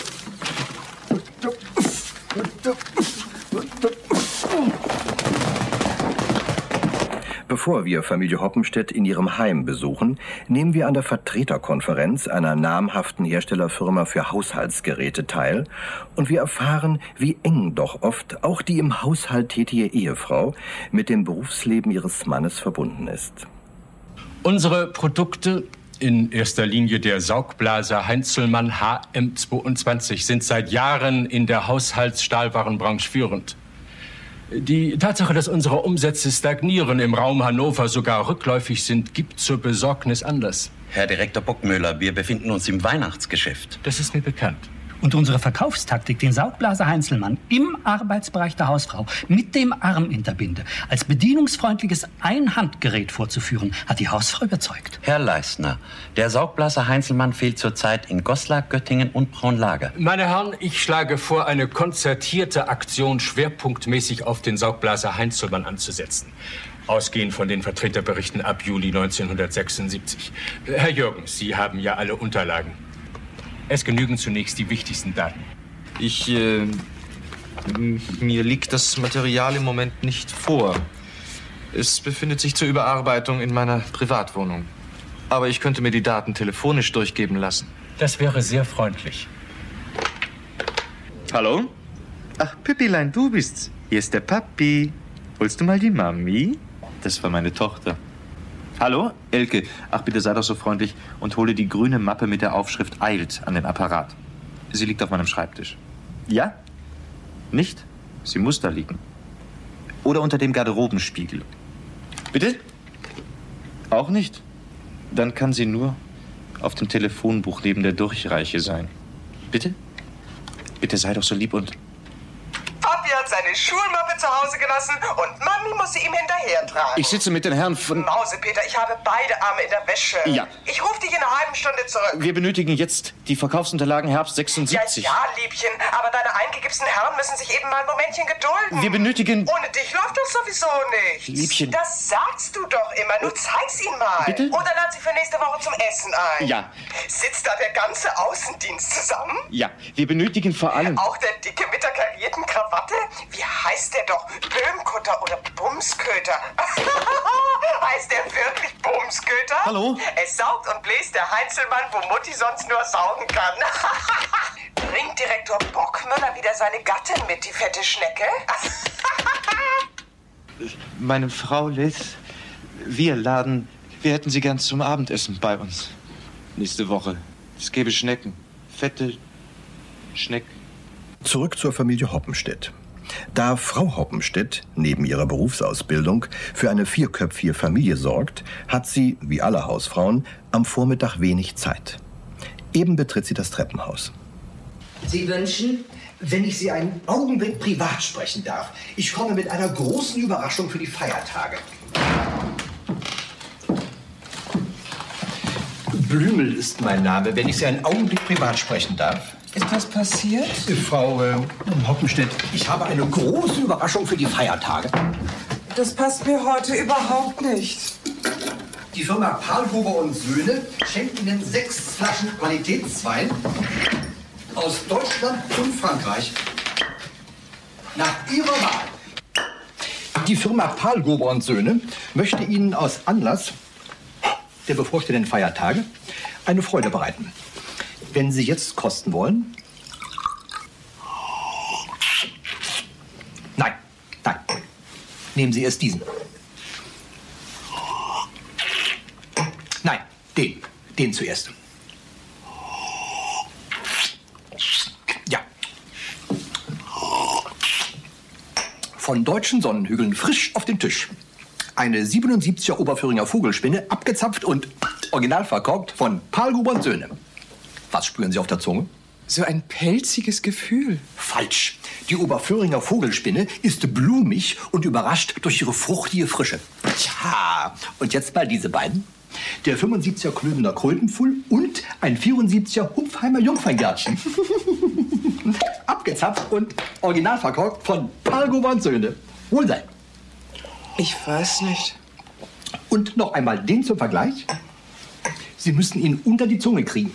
H: Bevor wir Familie Hoppenstedt in ihrem Heim besuchen, nehmen wir an der Vertreterkonferenz einer namhaften Herstellerfirma für Haushaltsgeräte teil und wir erfahren, wie eng doch oft auch die im Haushalt tätige Ehefrau mit dem Berufsleben ihres Mannes verbunden ist.
I: Unsere Produkte, in erster Linie der Saugblaser Heinzelmann H M zweiundzwanzig, sind seit Jahren in der Haushaltsstahlwarenbranche führend. Die Tatsache, dass unsere Umsätze stagnieren, im Raum Hannover sogar rückläufig sind, gibt zur Besorgnis Anlass.
J: Herr Direktor Bockmüller, wir befinden uns im Weihnachtsgeschäft.
I: Das ist mir bekannt.
K: Und unsere Verkaufstaktik, den Saugblaser Heinzelmann im Arbeitsbereich der Hausfrau mit dem Arm in der Binde als bedienungsfreundliches Einhandgerät vorzuführen, hat die Hausfrau überzeugt.
J: Herr Leistner, der Saugblaser Heinzelmann fehlt zurzeit in Goslar, Göttingen und Braunlage.
I: Meine Herren, ich schlage vor, eine konzertierte Aktion schwerpunktmäßig auf den Saugblaser Heinzelmann anzusetzen. Ausgehend von den Vertreterberichten ab Juli neunzehnhundertsechsundsiebzig. Herr Jürgens, Sie haben ja alle Unterlagen. Es genügen zunächst die wichtigsten Daten.
F: Ich, äh, mir liegt das Material im Moment nicht vor. Es befindet sich zur Überarbeitung in meiner Privatwohnung. Aber ich könnte mir die Daten telefonisch durchgeben lassen.
I: Das wäre sehr freundlich.
L: Hallo? Ach, Püppilein, du bist's. Hier ist der Papi. Holst du mal die Mami? Das war meine Tochter. Hallo, Elke. Ach, bitte sei doch so freundlich und hole die grüne Mappe mit der Aufschrift Eilt an den Apparat. Sie liegt auf meinem Schreibtisch. Ja? Nicht? Sie muss da liegen. Oder unter dem Garderobenspiegel. Bitte? Auch nicht? Dann kann sie nur auf dem Telefonbuch neben der Durchreiche sein. Bitte? Bitte sei doch so lieb und...
D: Papi hat seine Schulmappe zu Hause gelassen und Mami muss sie ihm hinterher tragen.
L: Ich sitze mit den Herren von...
D: Mausepeter, ich habe beide Arme in der Wäsche.
L: Ja.
D: Ich rufe dich in einer halben Stunde zurück.
L: Wir benötigen jetzt die Verkaufsunterlagen Herbst sechsundsiebzig.
D: Ja, ja, Liebchen, aber deine eingegipsten Herren müssen sich eben mal ein Momentchen gedulden.
L: Wir benötigen...
D: Ohne dich läuft das sowieso nicht.
L: Liebchen.
D: Das sagst du doch immer. Nun zeig's ihm mal.
L: Bitte?
D: Oder lad sie für nächste Woche zum Essen ein.
L: Ja.
D: Sitzt da der ganze Außendienst zusammen?
L: Ja, wir benötigen vor allem...
D: Auch der Dicke mit der karierten Krawatte? Wie heißt der doch? Böhmkutter oder Bumsköter? Heißt der wirklich Bumsköter?
L: Hallo?
D: Es saugt und bläst der Heinzelmann, wo Mutti sonst nur saugen kann. Bringt Direktor Bockmüller wieder seine Gattin mit, die fette Schnecke?
L: Meine Frau Liz, wir laden... Wir hätten sie gern zum Abendessen bei uns. Nächste Woche. Es gäbe Schnecken. Fette Schnecken.
H: Zurück zur Familie Hoppenstedt. Da Frau Hoppenstedt neben ihrer Berufsausbildung für eine vierköpfige Familie sorgt, hat sie, wie alle Hausfrauen, am Vormittag wenig Zeit. Eben betritt sie das Treppenhaus.
M: Sie wünschen? Wenn ich Sie einen Augenblick privat sprechen darf. Ich komme mit einer großen Überraschung für die Feiertage. Blümel ist mein Name, wenn ich Sie einen Augenblick privat sprechen darf.
D: Ist was passiert?
M: Frau äh, Hoppenstedt, ich habe eine große Überraschung für die Feiertage.
D: Das passt mir heute überhaupt nicht.
M: Die Firma Pahlgruber und Söhne schenkt Ihnen sechs Flaschen Qualitätswein aus Deutschland und Frankreich. Nach Ihrer Wahl. Die Firma Pahlgruber und Söhne möchte Ihnen aus Anlass der bevorstehenden Feiertage eine Freude bereiten. Wenn Sie jetzt kosten wollen... Nein, nein. Nehmen Sie erst diesen. Nein, den. Den zuerst. Ja. Von deutschen Sonnenhügeln frisch auf den Tisch. Eine siebenundsiebziger Oberföhringer Vogelspinne, abgezapft und original verkorkt von Pahlgruber und Söhne. Was spüren Sie auf der Zunge?
D: So ein pelziges Gefühl.
M: Falsch. Die Oberföhringer Vogelspinne ist blumig und überrascht durch ihre fruchtige Frische. Tja, und jetzt mal diese beiden. Der fünfundsiebziger Klöbener Krötenpfuhl und ein vierundsiebziger Hupfheimer Jungferngärtchen. Abgezapft und original verkorkt von Pahlgruber und Söhne. Wohlsein.
D: Ich weiß nicht.
M: Und noch einmal den zum Vergleich. Sie müssen ihn unter die Zunge kriegen.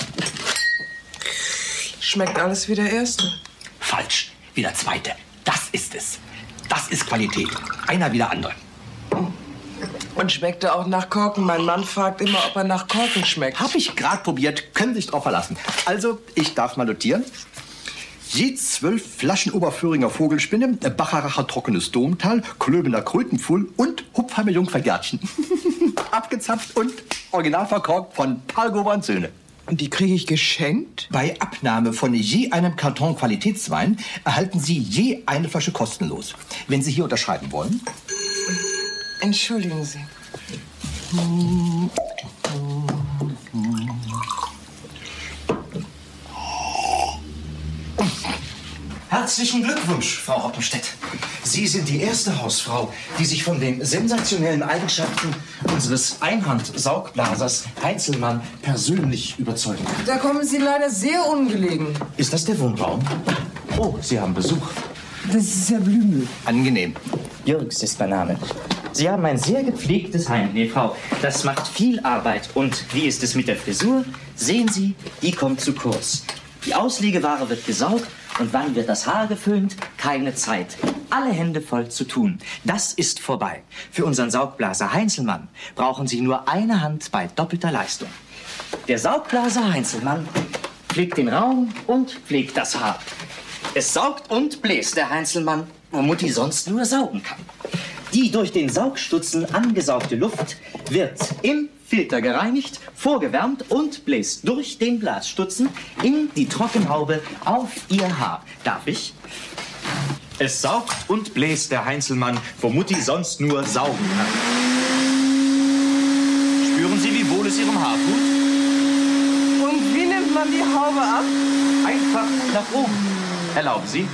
D: Schmeckt alles wie der erste.
M: Falsch. Wie der zweite. Das ist es. Das ist Qualität. Einer wie der andere.
D: Und schmeckt er auch nach Korken? Mein Mann fragt immer, ob er nach Korken schmeckt.
M: Hab ich gerade probiert. Können Sie sich drauf verlassen. Also, ich darf mal notieren. Je zwölf Flaschen Oberföhringer Vogelspinne, Bacharacher trockenes Domtal, Klöbener Krötenpfuhl und Hupfheimer Jungferngärtchen. Abgezapft und original verkorkt von Pahlgruber und Söhne.
D: Und die kriege ich geschenkt?
M: Bei Abnahme von je einem Karton Qualitätswein erhalten Sie je eine Flasche kostenlos. Wenn Sie hier unterschreiben wollen.
D: Entschuldigen Sie.
N: Herzlichen Glückwunsch, Frau Hoppenstedt. Sie sind die erste Hausfrau, die sich von den sensationellen Eigenschaften unseres Einhandsaugblasers Heinzelmann persönlich überzeugen kann.
D: Da kommen Sie leider sehr ungelegen.
N: Ist das der Wohnraum? Oh, Sie haben Besuch.
D: Das ist Herr Blümel.
M: Angenehm.
O: Jürgs ist mein Name. Sie haben ein sehr gepflegtes Heim, nee, Frau. Das macht viel Arbeit. Und wie ist es mit der Frisur? Sehen Sie, die kommt zu kurz. Die Auslegeware wird gesaugt. Und wann wird das Haar geföhnt? Keine Zeit. Alle Hände voll zu tun. Das ist vorbei. Für unseren Saugblaser Heinzelmann brauchen Sie nur eine Hand bei doppelter Leistung. Der Saugblaser Heinzelmann pflegt den Raum und pflegt das Haar. Es saugt und bläst der Heinzelmann, wo Mutti sonst nur saugen kann. Die durch den Saugstutzen angesaugte Luft wird im Filter gereinigt, vorgewärmt und bläst durch den Blasstutzen in die Trockenhaube auf Ihr Haar. Darf ich?
N: Es saugt und bläst der Heinzelmann, wo Mutti sonst nur saugen kann. Spüren Sie, wie wohl es Ihrem Haar tut?
D: Und wie nimmt man die Haube ab?
N: Einfach nach oben. Erlauben Sie?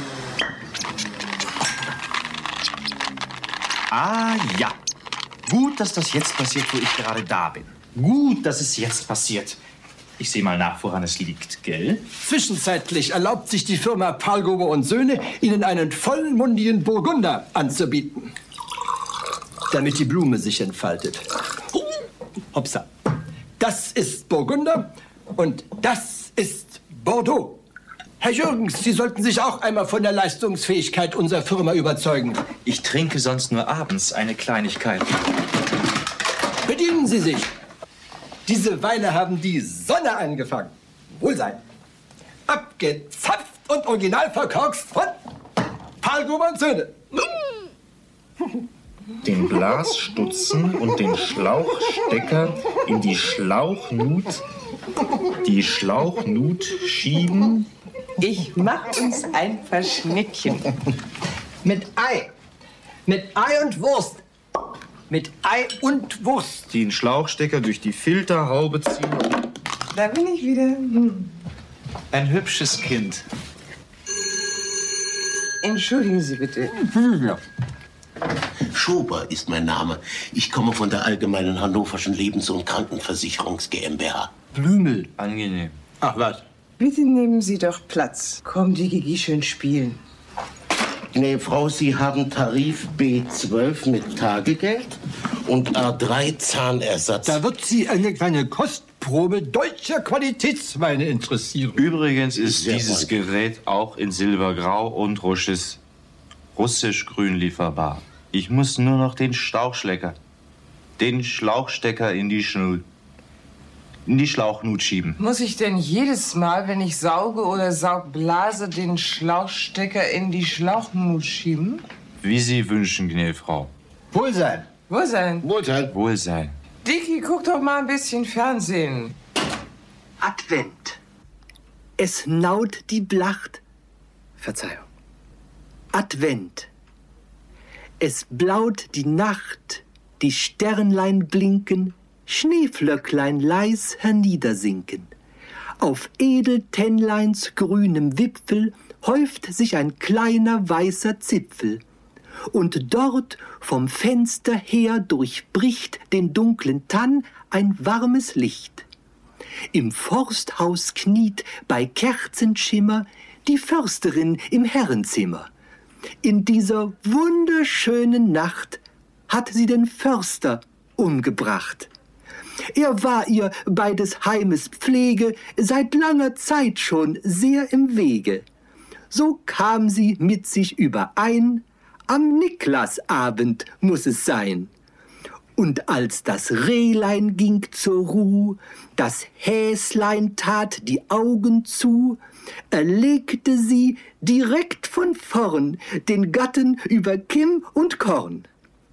N: Ah, ja. Gut, dass das jetzt passiert, wo ich gerade da bin. Gut, dass es jetzt passiert. Ich sehe mal nach, woran es liegt, gell?
M: Zwischenzeitlich erlaubt sich die Firma Pahlgruber und Söhne, Ihnen einen vollmundigen Burgunder anzubieten. Damit die Blume sich entfaltet. Hopsa. Das ist Burgunder und das ist Bordeaux. Herr Jürgens, Sie sollten sich auch einmal von der Leistungsfähigkeit unserer Firma überzeugen.
N: Ich trinke sonst nur abends eine Kleinigkeit.
M: Bedienen Sie sich. Diese Weine haben die Sonne angefangen. Wohlsein. Abgezapft und original verkorkst von Pahlgruber und Söhne.
N: Den Blasstutzen und den Schlauchstecker in die Schlauchnut, die Schlauchnut schieben.
D: Ich mach uns ein Verschnittchen.
M: Mit Ei. Mit Ei und Wurst. Mit Ei und Wurst.
N: Den Schlauchstecker durch die Filterhaube ziehen.
D: Da bin ich wieder. Hm.
N: Ein hübsches Kind.
D: Entschuldigen Sie bitte.
M: Ja.
P: Schober ist mein Name. Ich komme von der Allgemeinen Hannoverschen Lebens- und Krankenversicherungs GmbH.
M: Blümel.
N: Angenehm.
M: Ach was.
D: Bitte nehmen Sie doch Platz. Komm, die Gigi schön spielen.
P: Nee, Frau, Sie haben Tarif B zwölf mit Tagegeld und A drei Zahnersatz.
E: Da wird Sie eine kleine Kostprobe deutscher Qualitätsweine interessieren.
L: Übrigens ist
P: Sehr
L: dieses
P: gut.
L: Gerät auch in Silbergrau und Rusches russisch-grün lieferbar. Ich muss nur noch den Stauchschlecker, den Schlauchstecker in die Schnur, in die Schlauchnut schieben.
D: Muss ich denn jedes Mal, wenn ich sauge oder saugblase, den Schlauchstecker in die Schlauchnut schieben?
L: Wie Sie wünschen, Gnäfrau.
E: Wohlsein.
D: Wohlsein.
P: Wohlsein.
L: Wohlsein.
D: Dicky, guck doch mal ein bisschen Fernsehen.
Q: Advent. Es naut die Blacht. Verzeihung. Advent. Es blaut die Nacht, die Sternlein blinken, Schneeflöcklein leis herniedersinken. Auf Edeltennleins grünem Wipfel häuft sich ein kleiner weißer Zipfel. Und dort vom Fenster her durchbricht den dunklen Tann ein warmes Licht. Im Forsthaus kniet bei Kerzenschimmer die Försterin im Herrenzimmer. In dieser wunderschönen Nacht hat sie den Förster umgebracht. Er war ihr bei des Heimes Pflege seit langer Zeit schon sehr im Wege. So kam sie mit sich überein, am Niklasabend muss es sein. Und als das Rehlein ging zur Ruh, das Häslein tat die Augen zu, erlegte sie direkt von vorn den Gatten über Kimm und Korn.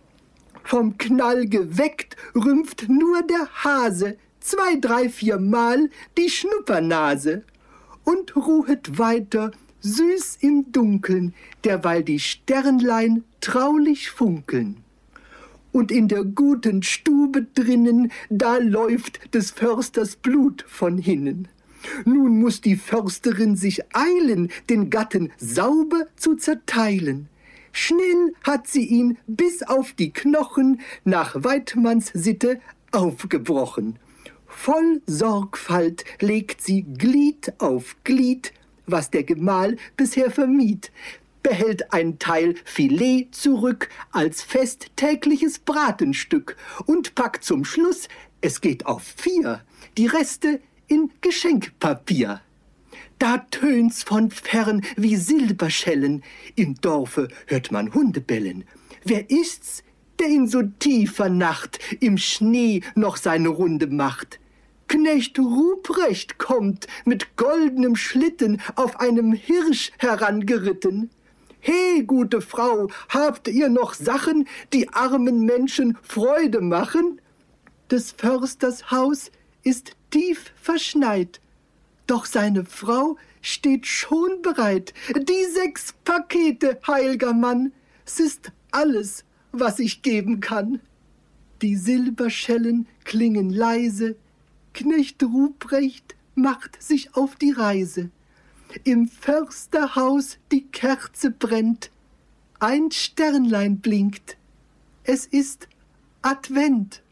Q: Vom Knall geweckt rümpft nur der Hase zwei, drei, viermal die Schnuppernase und ruhet weiter süß im Dunkeln, derweil die Sternlein traulich funkeln. Und in der guten Stube drinnen, da läuft des Försters Blut von hinnen. Nun muß die Försterin sich eilen, den Gatten sauber zu zerteilen. Schnell hat sie ihn bis auf die Knochen nach Weidmanns Sitte aufgebrochen. Voll Sorgfalt legt sie Glied auf Glied, was der Gemahl bisher vermied, behält ein Teil Filet zurück als festtägliches Bratenstück und packt zum Schluss, es geht auf vier, die Reste in Geschenkpapier. Da tönt's von fern wie Silberschellen, im Dorfe hört man Hunde bellen. Wer ist's, der in so tiefer Nacht im Schnee noch seine Runde macht? Knecht Ruprecht kommt mit goldenem Schlitten auf einem Hirsch herangeritten. He, gute Frau, habt ihr noch Sachen, die armen Menschen Freude machen? Des Försters Haus ist tief verschneit, doch seine Frau steht schon bereit. Die sechs Pakete, heilger Mann, es ist alles, was ich geben kann. Die Silberschellen klingen leise, Knecht Ruprecht macht sich auf die Reise. Im Försterhaus die Kerze brennt, ein Sternlein blinkt, es ist Advent.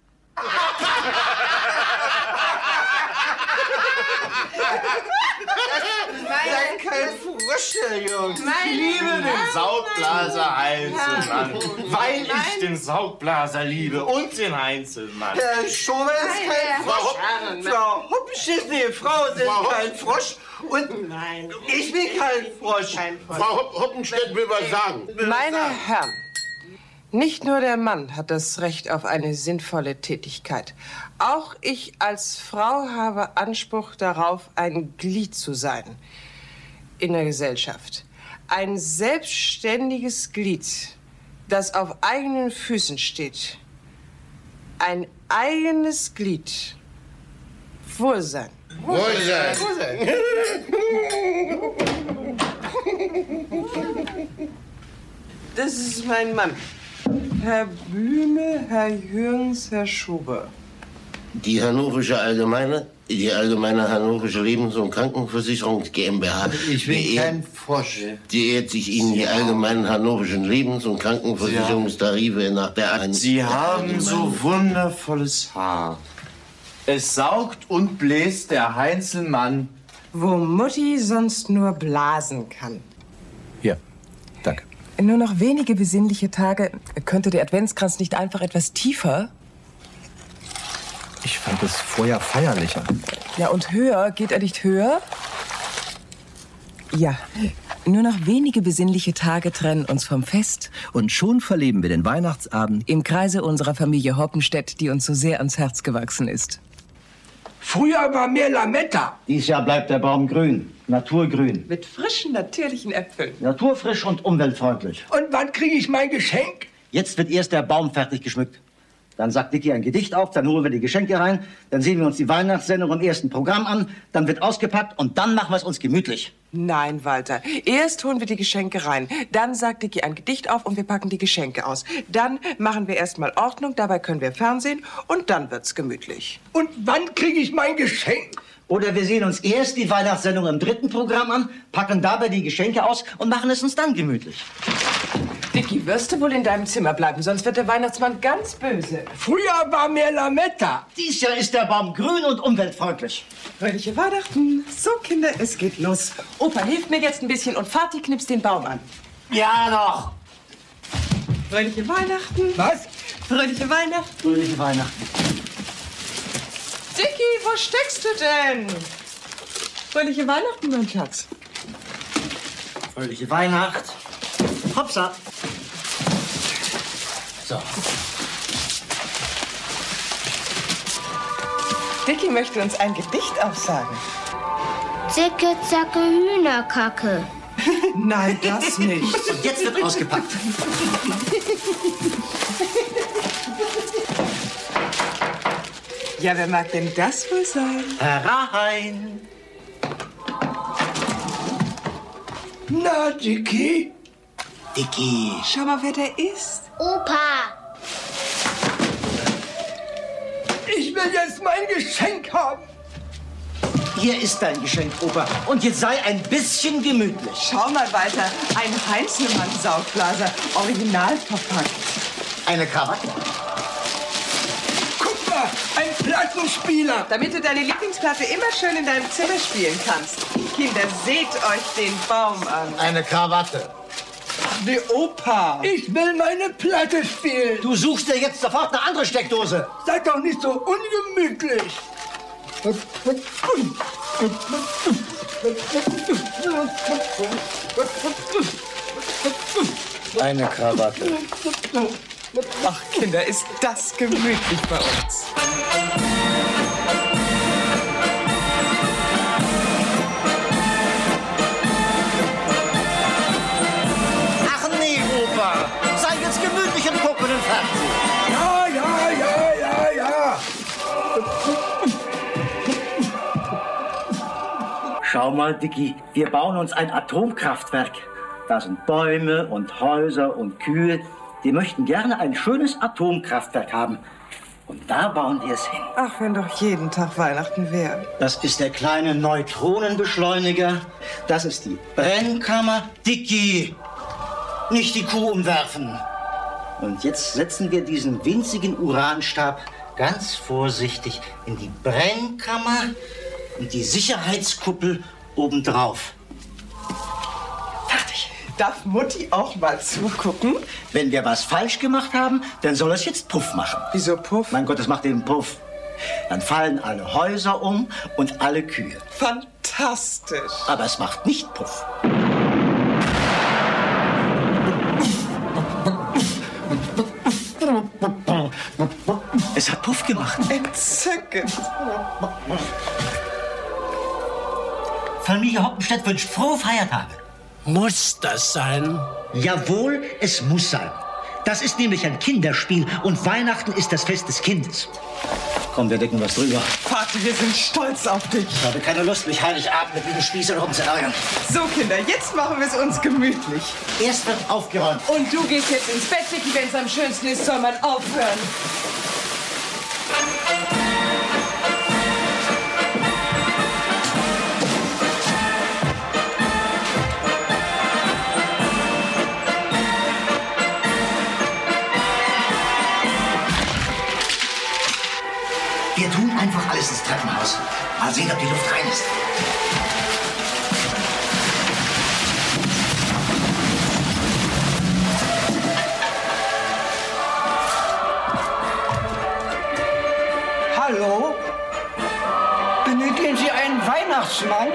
R: Seid kein Frösche, Jungs.
S: Ich liebe den Saugblaser Heinzelmann, weil ich den Saugblaser liebe und den Heinzelmann.
R: Herr Schober ist kein Frosch. Frau Hoppenstedt, die Frau ist kein Frosch. Und nein, ich bin kein Frosch.
P: Frau Hoppenstedt will was sagen.
D: Meine Herren, nicht nur der Mann hat das Recht auf eine sinnvolle Tätigkeit. Auch ich als Frau habe Anspruch darauf, ein Glied zu sein in der Gesellschaft. Ein selbstständiges Glied, das auf eigenen Füßen steht. Ein eigenes Glied. Wohlsein.
P: Wohlsein.
D: Wohlsein. Das ist mein Mann. Herr Blümel, Herr Jürgens, Herr Schober.
P: Die Hannoversche Allgemeine, die Allgemeine Hannoversche Lebens- und Krankenversicherung GmbH.
R: Ich bin
P: beehrt-
R: kein Frosch.
P: Die ehrt sich Ihnen die allgemeinen hannoverschen Lebens- und Krankenversicherungstarife nach der Ein-
S: Sie
P: der
S: haben
P: Allgemeinen-
S: so wundervolles Haar. Es saugt und bläst der Heinzelmann
D: wo Mutti sonst nur blasen kann.
H: Hier, danke.
D: Nur noch wenige besinnliche Tage. Könnte der Adventskranz nicht einfach etwas tiefer?
H: Ich fand es vorher feierlicher.
D: Ja, und höher? Geht er nicht höher? Ja. Nur noch wenige besinnliche Tage trennen uns vom Fest.
H: Und schon verleben wir den Weihnachtsabend
D: im Kreise unserer Familie Hoppenstedt, die uns so sehr ans Herz gewachsen ist.
E: Früher war mehr Lametta.
T: Dies Jahr bleibt der Baum grün, naturgrün.
D: Mit frischen, natürlichen Äpfeln.
T: Naturfrisch und umweltfreundlich.
E: Und wann kriege ich mein Geschenk?
T: Jetzt wird erst der Baum fertig geschmückt. Dann sagt Dicky ein Gedicht auf, dann holen wir die Geschenke rein, dann sehen wir uns die Weihnachtssendung im ersten Programm an, dann wird ausgepackt und dann machen wir es uns gemütlich.
D: Nein, Walter. Erst holen wir die Geschenke rein, dann sagt Dicky ein Gedicht auf und wir packen die Geschenke aus. Dann machen wir erstmal Ordnung, dabei können wir Fernsehen und dann wird's gemütlich.
E: Und wann kriege ich mein Geschenk?
T: Oder wir sehen uns erst die Weihnachtssendung im dritten Programm an, packen dabei die Geschenke aus und machen es uns dann gemütlich.
D: Dicky, wirst du wohl in deinem Zimmer bleiben, sonst wird der Weihnachtsmann ganz böse.
E: Früher war mehr Lametta.
T: Dies Jahr ist der Baum grün und umweltfreundlich.
D: Fröhliche Weihnachten. So, Kinder, es geht los. Opa hilft mir jetzt ein bisschen und Vati knipst den Baum an.
T: Ja, doch.
D: Fröhliche Weihnachten.
E: Was?
D: Fröhliche Weihnachten.
T: Fröhliche Weihnachten.
D: Dicky, wo steckst du denn? Fröhliche Weihnachten, mein Schatz.
T: Fröhliche Weihnacht. Hopsa. So.
D: Dicky möchte uns ein Gedicht aufsagen.
U: Zicke, zacke, Hühnerkacke.
D: Nein, das nicht.
T: Und jetzt wird ausgepackt.
D: Ja, wer mag denn das wohl sein?
T: Herein.
E: Na, Dicky?
T: Dicky.
D: Schau mal, wer der ist.
U: Opa.
E: Ich will jetzt mein Geschenk haben.
T: Hier ist dein Geschenk, Opa. Und jetzt sei ein bisschen gemütlich.
D: Schau mal, Walter. Ein Heinzelmann-Saugblaser. Original verpackt.
T: Eine Krawatte.
E: Guck mal, ein Plattenspieler.
D: Damit du deine Lieblingsplatte immer schön in deinem Zimmer spielen kannst. Kinder, seht euch den Baum an.
T: Eine Krawatte.
D: Der Opa.
E: Ich will meine Platte spielen.
T: Du suchst dir jetzt sofort eine andere Steckdose.
E: Seid doch nicht so ungemütlich.
T: Eine Krawatte.
D: Ach, Kinder, ist das gemütlich bei uns.
T: Ach nee, Opa. Sei jetzt gemütlich und guck in den Fernsehen.
E: Ja, ja, ja, ja, ja.
T: Schau mal, Dicky, wir bauen uns ein Atomkraftwerk. Da sind Bäume und Häuser und Kühe. Die möchten gerne ein schönes Atomkraftwerk haben. Und da bauen wir es hin.
D: Ach, wenn doch jeden Tag Weihnachten wäre.
T: Das ist der kleine Neutronenbeschleuniger. Das ist die Brennkammer. Dicky, nicht die Kuh umwerfen. Und jetzt setzen wir diesen winzigen Uranstab ganz vorsichtig in die Brennkammer und die Sicherheitskuppel obendrauf. Fertig.
D: Darf Mutti auch mal zugucken?
T: Wenn wir was falsch gemacht haben, dann soll es jetzt Puff machen.
D: Wieso Puff?
T: Mein Gott, es macht eben Puff. Dann fallen alle Häuser um und alle Kühe.
D: Fantastisch.
T: Aber es macht nicht Puff. Es hat Puff gemacht.
D: Entzückend.
T: Familie Hoppenstedt wünscht frohe Feiertage.
P: Muss das sein?
T: Jawohl, es muss sein. Das ist nämlich ein Kinderspiel und Weihnachten ist das Fest des Kindes. Komm, wir decken was drüber.
D: Vati, wir sind stolz auf dich.
T: Ich habe keine Lust, mich Heiligabend mit diesen Spießern rumzuärgern.
D: So, Kinder, jetzt machen wir es uns gemütlich.
T: Erst wird aufgeräumt.
D: Und du gehst jetzt ins Bett, Dicky. Wenn es am schönsten ist, soll man aufhören.
T: Wir tun einfach alles ins Treppenhaus. Mal sehen, ob die Luft rein ist. Weihnachtsmann?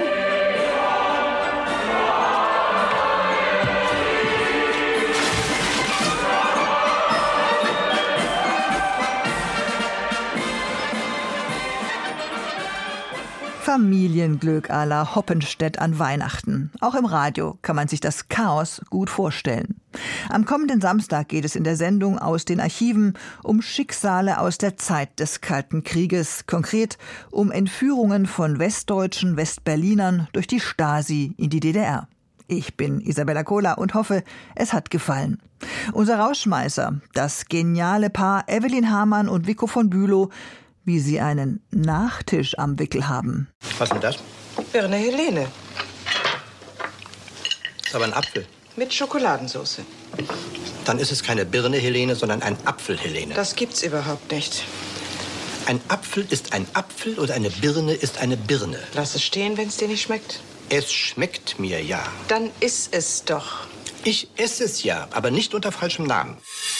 B: Familienglück à la Hoppenstedt an Weihnachten. Auch im Radio kann man sich das Chaos gut vorstellen. Am kommenden Samstag geht es in der Sendung Aus den Archiven um Schicksale aus der Zeit des Kalten Krieges. Konkret um Entführungen von Westdeutschen, Westberlinern durch die Stasi in die D D R. Ich bin Isabella Kohler und hoffe, es hat gefallen. Unser Rausschmeißer, das geniale Paar Evelyn Hamann und Vico von Bülow, wie sie einen Nachtisch am Wickel haben.
N: Was ist denn das?
D: Birne Helene
N: Ist aber ein Apfel.
D: mit Schokoladensauce.
N: Dann ist es keine Birne Helene, sondern ein Apfel Helene.
D: Das gibt's überhaupt nicht.
N: Ein Apfel ist ein Apfel und eine Birne ist eine Birne.
D: Lass es stehen, wenn es dir nicht schmeckt.
N: Es schmeckt mir ja.
D: Dann iss es doch.
N: Ich esse es ja, aber nicht unter falschem Namen.